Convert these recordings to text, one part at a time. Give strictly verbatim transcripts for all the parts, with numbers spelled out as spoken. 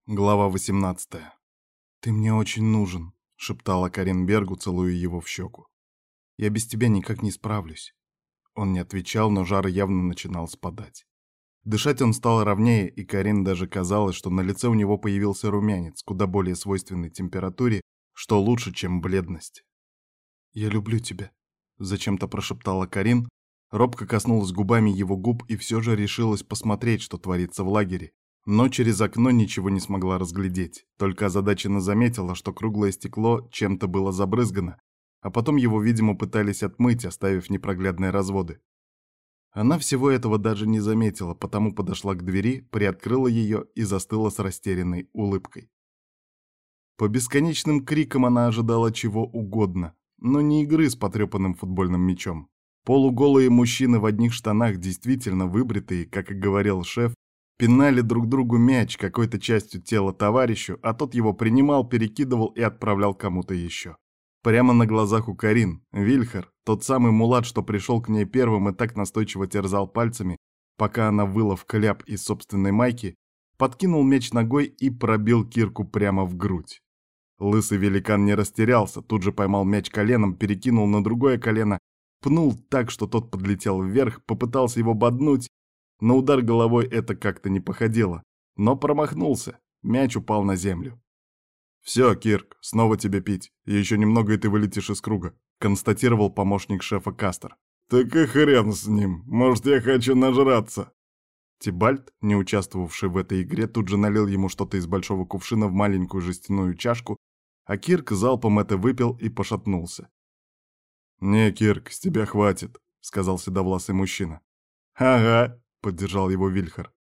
Глава восемнадцатая. «Ты мне очень нужен», — шептала Карин Бергу, целуя его в щеку. «Я без тебя никак не справлюсь». Он не отвечал, но жар явно начинал спадать. Дышать он стал ровнее, и Карин даже казалось, что на лице у него появился румянец, куда более свойственный температуре, что лучше, чем бледность. «Я люблю тебя», — зачем-то прошептала Карин, робко коснулась губами его губ и все же решилась посмотреть, что творится в лагере. Но через окно ничего не смогла разглядеть, только озадаченно заметила, что круглое стекло чем-то было забрызгано, а потом его, видимо, пытались отмыть, оставив непроглядные разводы. Она всего этого даже не заметила, потому подошла к двери, приоткрыла ее и застыла с растерянной улыбкой. По бесконечным крикам она ожидала чего угодно, но не игры с потрепанным футбольным мячом. Полуголые мужчины в одних штанах, действительно выбритые, как и говорил шеф, пинали друг другу мяч какой-то частью тела товарищу, а тот его принимал, перекидывал и отправлял кому-то еще. Прямо на глазах у Карин Вильхар, тот самый мулат, что пришел к ней первым и так настойчиво терзал пальцами, пока она выла в кляп из собственной майки, подкинул мяч ногой и пробил Кирку прямо в грудь. Лысый великан не растерялся, тут же поймал мяч коленом, перекинул на другое колено, пнул так, что тот подлетел вверх, попытался его боднуть. На удар головой это как-то не походило, но промахнулся, мяч упал на землю. «Все, Кирк, снова тебе пить, еще немного и ты вылетишь из круга», констатировал помощник шефа Кастер. «Так и хрен с ним, может, я хочу нажраться». Тибальт, не участвовавший в этой игре, тут же налил ему что-то из большого кувшина в маленькую жестяную чашку, а Кирк залпом это выпил и пошатнулся. «Не, Кирк, с тебя хватит», — сказал седовласый мужчина. «Ага», — поддержал его Вильхар.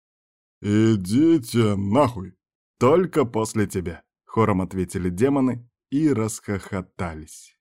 «Идите нахуй!» «Только после тебя», — хором ответили демоны и расхохотались.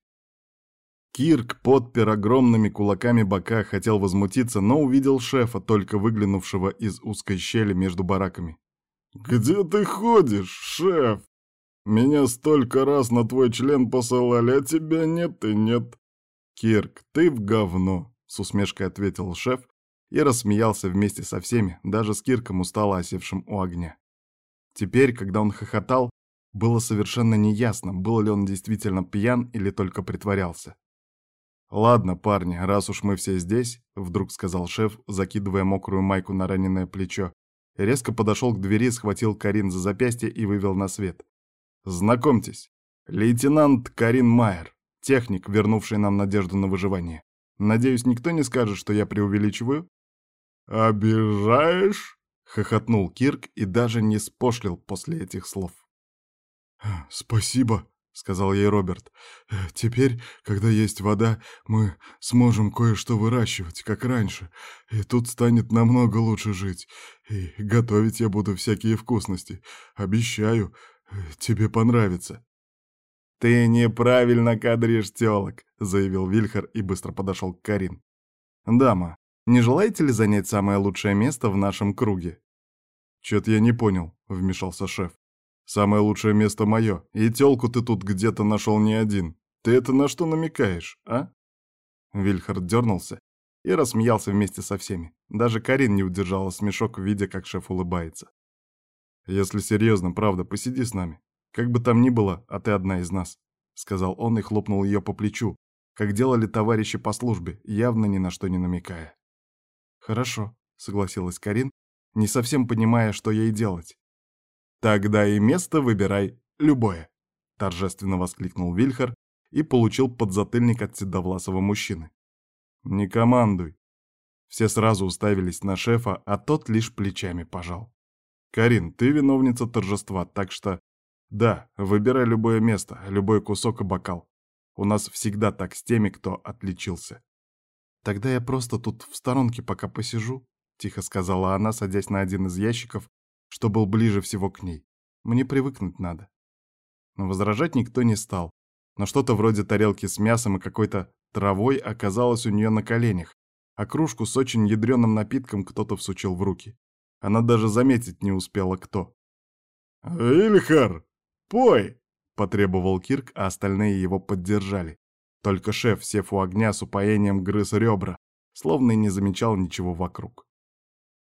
Кирк подпер огромными кулаками бока, хотел возмутиться, но увидел шефа, только выглянувшего из узкой щели между бараками. «Где ты ходишь, шеф? Меня столько раз на твой член посылали, а тебя нет и нет». «Кирк, ты в говно», — с усмешкой ответил шеф и рассмеялся вместе со всеми, даже с Кирком, устало осевшим у огня. Теперь, когда он хохотал, было совершенно неясно, был ли он действительно пьян или только притворялся. «Ладно, парни, раз уж мы все здесь», — вдруг сказал шеф, закидывая мокрую майку на раненое плечо, резко подошел к двери, схватил Карин за запястье и вывел на свет. «Знакомьтесь, лейтенант Карин Майер, техник, вернувший нам надежду на выживание. Надеюсь, никто не скажет, что я преувеличиваю?» «Обижаешь?» — хохотнул Кирк и даже не спошлил после этих слов. «Спасибо», — сказал ей Роберт. «Теперь, когда есть вода, мы сможем кое-что выращивать, как раньше, и тут станет намного лучше жить. И готовить я буду всякие вкусности. Обещаю, тебе понравится». «Ты неправильно кадришь тёлок», — заявил Вильхар и быстро подошел к Карин. «Дама, не желаете ли занять самое лучшее место в нашем круге?» «Чё-то я не понял», — вмешался шеф. «Самое лучшее место мое, и тёлку ты тут где-то нашел не один. Ты это на что намекаешь, а?» Вильхард дернулся и рассмеялся вместе со всеми. Даже Карин не удержала смешок, видя, как шеф улыбается. «Если серьезно, правда, посиди с нами. Как бы там ни было, а ты одна из нас», — сказал он и хлопнул ее по плечу, как делали товарищи по службе, явно ни на что не намекая. «Хорошо», — согласилась Карин, не совсем понимая, что ей делать. «Тогда и место выбирай любое», — торжественно воскликнул Вильхар и получил подзатыльник от седовласого мужчины. «Не командуй». Все сразу уставились на шефа, а тот лишь плечами пожал. «Карин, ты виновница торжества, так что... Да, выбирай любое место, любой кусок и бокал. У нас всегда так с теми, кто отличился». «Тогда я просто тут в сторонке пока посижу», — тихо сказала она, садясь на один из ящиков, что был ближе всего к ней. «Мне привыкнуть надо». Но возражать никто не стал, но что-то вроде тарелки с мясом и какой-то травой оказалось у нее на коленях, а кружку с очень ядреным напитком кто-то всучил в руки. Она даже заметить не успела, кто. «Вильхар, пой!» — потребовал Кирк, а остальные его поддержали. Только шеф, сев у огня, с упоением грыз ребра, словно и не замечал ничего вокруг.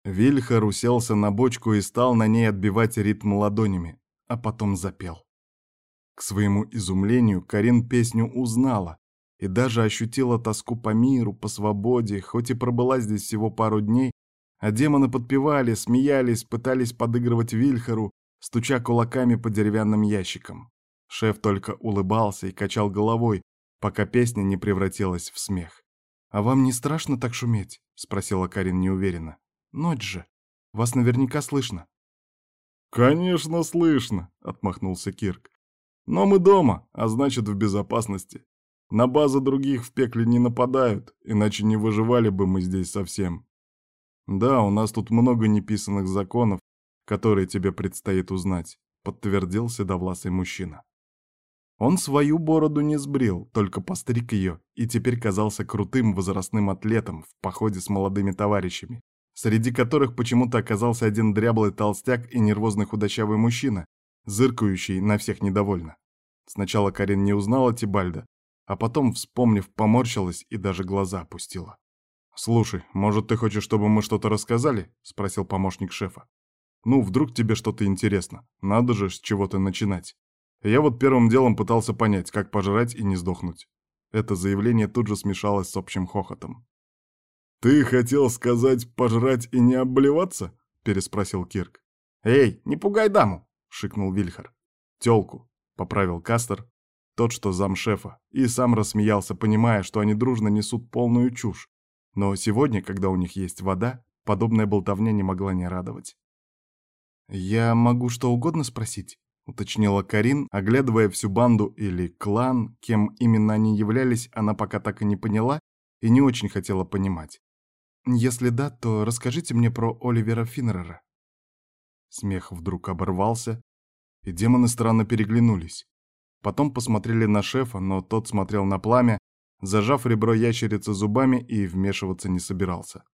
Вильхар уселся на бочку и стал на ней отбивать ритм ладонями, а потом запел. К своему изумлению Карин песню узнала и даже ощутила тоску по миру, по свободе, хоть и пробыла здесь всего пару дней, а демоны подпевали, смеялись, пытались подыгрывать Вильхару, стуча кулаками по деревянным ящикам. Шеф только улыбался и качал головой, пока песня не превратилась в смех. «А вам не страшно так шуметь?» — спросила Карин неуверенно. «Ночь же. Вас наверняка слышно». «Конечно, слышно», — отмахнулся Кирк. «Но мы дома, а значит, в безопасности. На базы других в пекле не нападают, иначе не выживали бы мы здесь совсем. Да, у нас тут много неписанных законов, которые тебе предстоит узнать», — подтвердил седовласый мужчина. Он свою бороду не сбрил, только постриг ее, и теперь казался крутым возрастным атлетом в походе с молодыми товарищами, среди которых почему-то оказался один дряблый толстяк и нервозный худощавый мужчина, зыркающий на всех недовольно. Сначала Карин не узнала Тибальда, а потом, вспомнив, поморщилась и даже глаза опустила. «Слушай, может, ты хочешь, чтобы мы что-то рассказали?» — спросил помощник шефа. «Ну, вдруг тебе что-то интересно. Надо же с чего-то начинать. Я вот первым делом пытался понять, как пожрать и не сдохнуть». Это заявление тут же смешалось с общим хохотом. «Ты хотел сказать пожрать и не обливаться?» — переспросил Кирк. «Эй, не пугай даму!» — шикнул Вильхар. «Тёлку», — поправил Кастер, тот, что замшефа, и сам рассмеялся, понимая, что они дружно несут полную чушь. Но сегодня, когда у них есть вода, подобная болтовня не могла не радовать. «Я могу что угодно спросить?» — уточнила Карин, оглядывая всю банду или клан, кем именно они являлись, она пока так и не поняла и не очень хотела понимать. «Если да, то расскажите мне про Оливера Финнерера». Смех вдруг оборвался, и демоны странно переглянулись. Потом посмотрели на шефа, но тот смотрел на пламя, зажав ребро ящерицы зубами, и вмешиваться не собирался.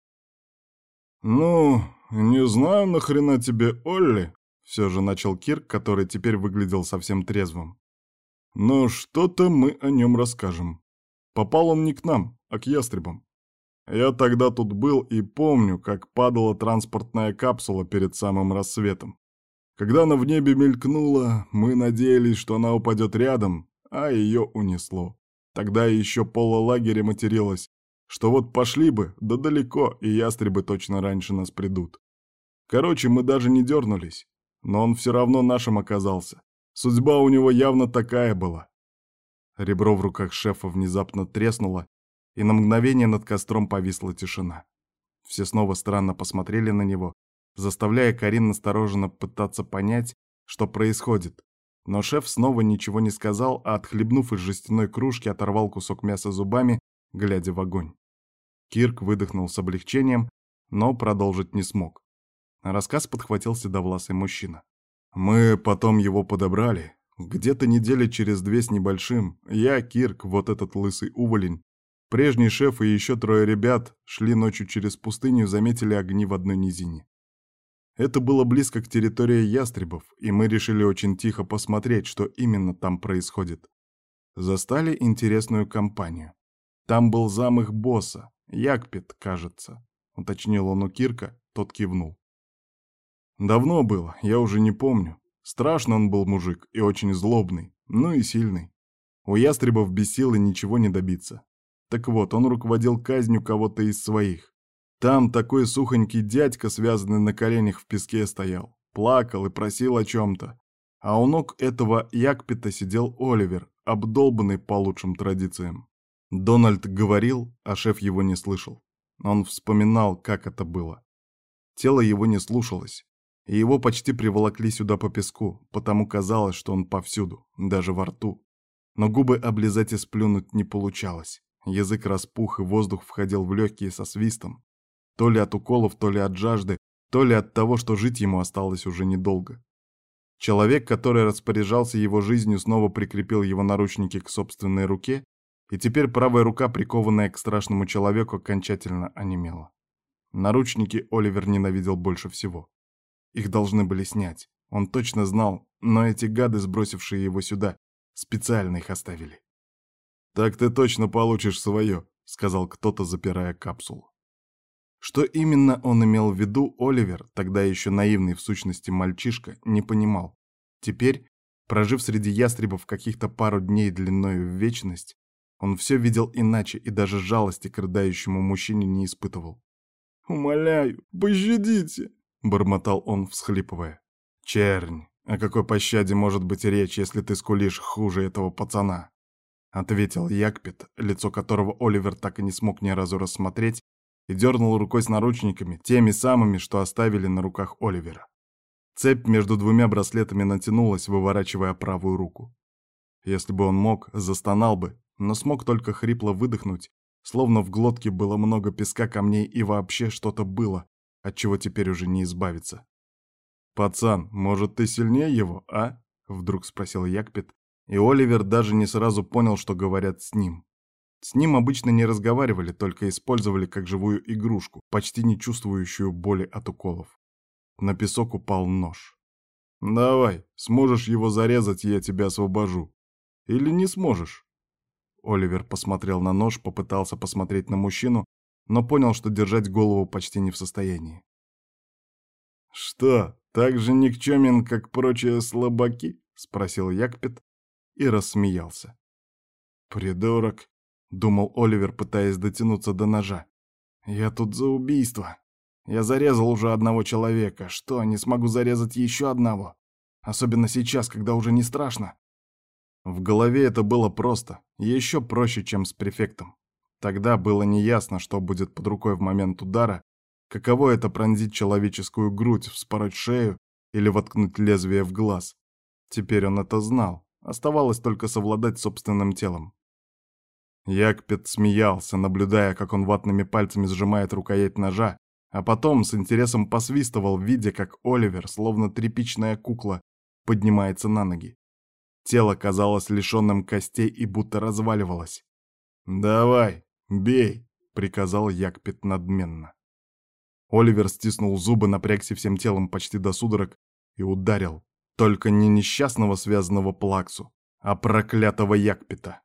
«Ну, не знаю, нахрена тебе Олли», — все же начал Кирк, который теперь выглядел совсем трезвым. «Но что-то мы о нем расскажем. Попал он не к нам, а к ястребам. Я тогда тут был и помню, как падала транспортная капсула перед самым рассветом. Когда она в небе мелькнула, мы надеялись, что она упадет рядом, а ее унесло. Тогда еще пола лагеря материлась, что вот пошли бы, да далеко, и ястребы точно раньше нас придут. Короче, мы даже не дернулись, но он все равно нашим оказался. Судьба у него явно такая была». Ребро в руках шефа внезапно треснуло, и на мгновение над костром повисла тишина. Все снова странно посмотрели на него, заставляя Карин настороженно пытаться понять, что происходит. Но шеф снова ничего не сказал, а, отхлебнув из жестяной кружки, оторвал кусок мяса зубами, глядя в огонь. Кирк выдохнул с облегчением, но продолжить не смог. Рассказ подхватил седовласый мужчина. «Мы потом его подобрали. Где-то недели через две с небольшим. Я, Кирк, вот этот лысый уволень, прежний шеф и еще трое ребят шли ночью через пустыню и заметили огни в одной низине. Это было близко к территории ястребов, и мы решили очень тихо посмотреть, что именно там происходит. Застали интересную компанию. Там был зам их босса, Ягпет, кажется», — уточнил он у Кирка, тот кивнул. «Давно было, я уже не помню. Страшный он был мужик и очень злобный, ну и сильный. У ястребов без силы ничего не добиться. Так вот, он руководил казнью кого-то из своих. Там такой сухонький дядька, связанный на коленях в песке, стоял, плакал и просил о чем-то. А у ног этого Ягпета сидел Оливер, обдолбанный по лучшим традициям. Дональд говорил, а шеф его не слышал. Он вспоминал, как это было. Тело его не слушалось, и его почти приволокли сюда по песку, потому казалось, что он повсюду, даже во рту. Но губы облизать и сплюнуть не получалось. Язык распух, и воздух входил в легкие со свистом. То ли от уколов, то ли от жажды, то ли от того, что жить ему осталось уже недолго. Человек, который распоряжался его жизнью, снова прикрепил его наручники к собственной руке, и теперь правая рука, прикованная к страшному человеку, окончательно онемела. Наручники Оливер ненавидел больше всего. Их должны были снять. Он точно знал, но эти гады, сбросившие его сюда, специально их оставили. «Так ты точно получишь свое», — сказал кто-то, запирая капсулу. Что именно он имел в виду, Оливер, тогда еще наивный в сущности мальчишка, не понимал. Теперь, прожив среди ястребов каких-то пару дней длиною в вечность, он все видел иначе и даже жалости к рыдающему мужчине не испытывал. «Умоляю, пощадите!» — бормотал он, всхлипывая. «Чернь, о какой пощаде может быть речь, если ты скулишь хуже этого пацана?» — ответил Ягпет, лицо которого Оливер так и не смог ни разу рассмотреть, и дернул рукой с наручниками, теми самыми, что оставили на руках Оливера. Цепь между двумя браслетами натянулась, выворачивая правую руку. Если бы он мог, застонал бы, но смог только хрипло выдохнуть, словно в глотке было много песка, камней и вообще что-то было, от чего теперь уже не избавиться. «Пацан, может, ты сильнее его, а?» — вдруг спросил Ягпет, и Оливер даже не сразу понял, что говорят с ним. С ним обычно не разговаривали, только использовали как живую игрушку, почти не чувствующую боли от уколов. На песок упал нож. «Давай, сможешь его зарезать, я тебя освобожу. Или не сможешь?» Оливер посмотрел на нож, попытался посмотреть на мужчину, но понял, что держать голову почти не в состоянии. «Что, так же никчемен, как прочие слабаки?» — спросил Ягпет и рассмеялся. «Придурок!» — думал Оливер, пытаясь дотянуться до ножа. «Я тут за убийство. Я зарезал уже одного человека. Что, не смогу зарезать еще одного? Особенно сейчас, когда уже не страшно». В голове это было просто, еще проще, чем с префектом. Тогда было неясно, что будет под рукой в момент удара, каково это пронзить человеческую грудь, вспороть шею или воткнуть лезвие в глаз. Теперь он это знал, оставалось только совладать собственным телом. Ягпет смеялся, наблюдая, как он ватными пальцами сжимает рукоять ножа, а потом с интересом посвистывал, видя, как Оливер, словно тряпичная кукла, поднимается на ноги. Тело казалось лишенным костей и будто разваливалось. «Давай, бей!» — приказал Ягпет надменно. Оливер стиснул зубы, напрягся всем телом почти до судорог и ударил. Только не несчастного связанного Плаксу, а проклятого Ягпета.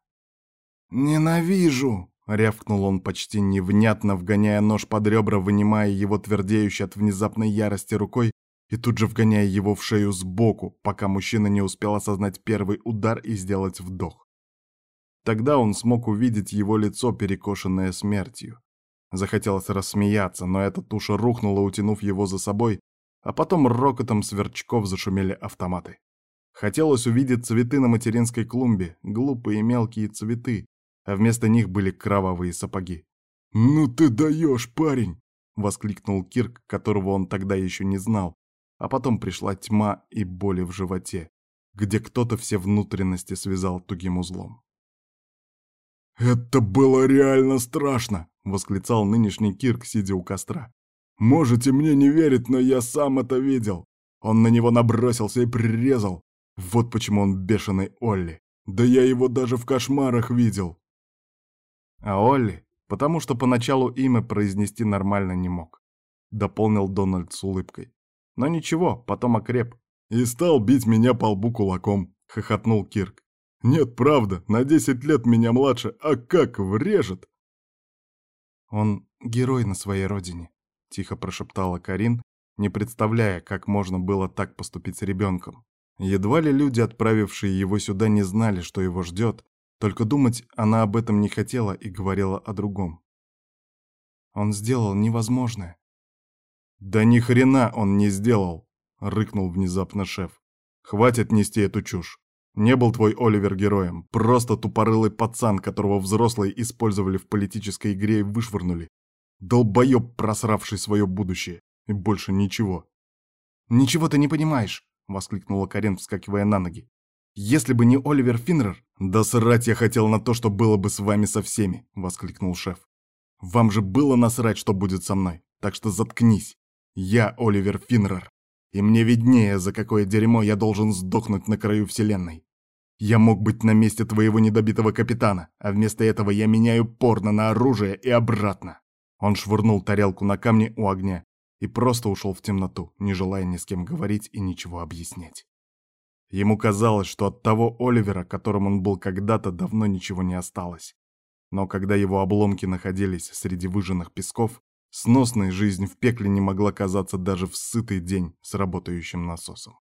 «Ненавижу!» — рявкнул он почти невнятно, вгоняя нож под ребра, вынимая его твердеющей от внезапной ярости рукой и тут же вгоняя его в шею сбоку, пока мужчина не успел осознать первый удар и сделать вдох. Тогда он смог увидеть его лицо, перекошенное смертью. Захотелось рассмеяться, но эта туша рухнула, утянув его за собой, а потом рокотом сверчков зашумели автоматы. Хотелось увидеть цветы на материнской клумбе, глупые мелкие цветы, а вместо них были кровавые сапоги. «Ну ты даешь, парень!» — воскликнул Кирк, которого он тогда еще не знал, а потом пришла тьма и боли в животе, где кто-то все внутренности связал тугим узлом. «Это было реально страшно!» — восклицал нынешний Кирк, сидя у костра. «Можете мне не верить, но я сам это видел. Он на него набросился и прирезал. Вот почему он бешеный Олли. Да я его даже в кошмарах видел». А Олли, потому что поначалу имя произнести нормально не мог, дополнил Дональд с улыбкой. Но ничего, потом окреп. «И стал бить меня по лбу кулаком», — хохотнул Кирк. «Нет, правда, на десять лет меня младше, а как врежет!» «Он герой на своей родине», — тихо прошептала Карин, не представляя, как можно было так поступить с ребенком. Едва ли люди, отправившие его сюда, не знали, что его ждет, только думать она об этом не хотела и говорила о другом. «Он сделал невозможное». «Да ни хрена он не сделал!» — рыкнул внезапно шеф. «Хватит нести эту чушь. Не был твой Оливер героем, просто тупорылый пацан, которого взрослые использовали в политической игре и вышвырнули. Долбоеб, просравший свое будущее. И больше ничего». «Ничего ты не понимаешь!» — воскликнула Карин, вскакивая на ноги. «Если бы не Оливер Финнер...» «Да срать я хотел на то, что было бы с вами со всеми!» — воскликнул шеф. «Вам же было насрать, что будет со мной, так что заткнись. Я Оливер Финнер, и мне виднее, за какое дерьмо я должен сдохнуть на краю вселенной. Я мог быть на месте твоего недобитого капитана, а вместо этого я меняю порно на оружие и обратно». Он швырнул тарелку на камни у огня и просто ушел в темноту, не желая ни с кем говорить и ничего объяснять. Ему казалось, что от того Оливера, которым он был когда-то, давно ничего не осталось. Но когда его обломки находились среди выжженных песков, Сносной жизнь в пекле не могла казаться даже в сытый день с работающим насосом.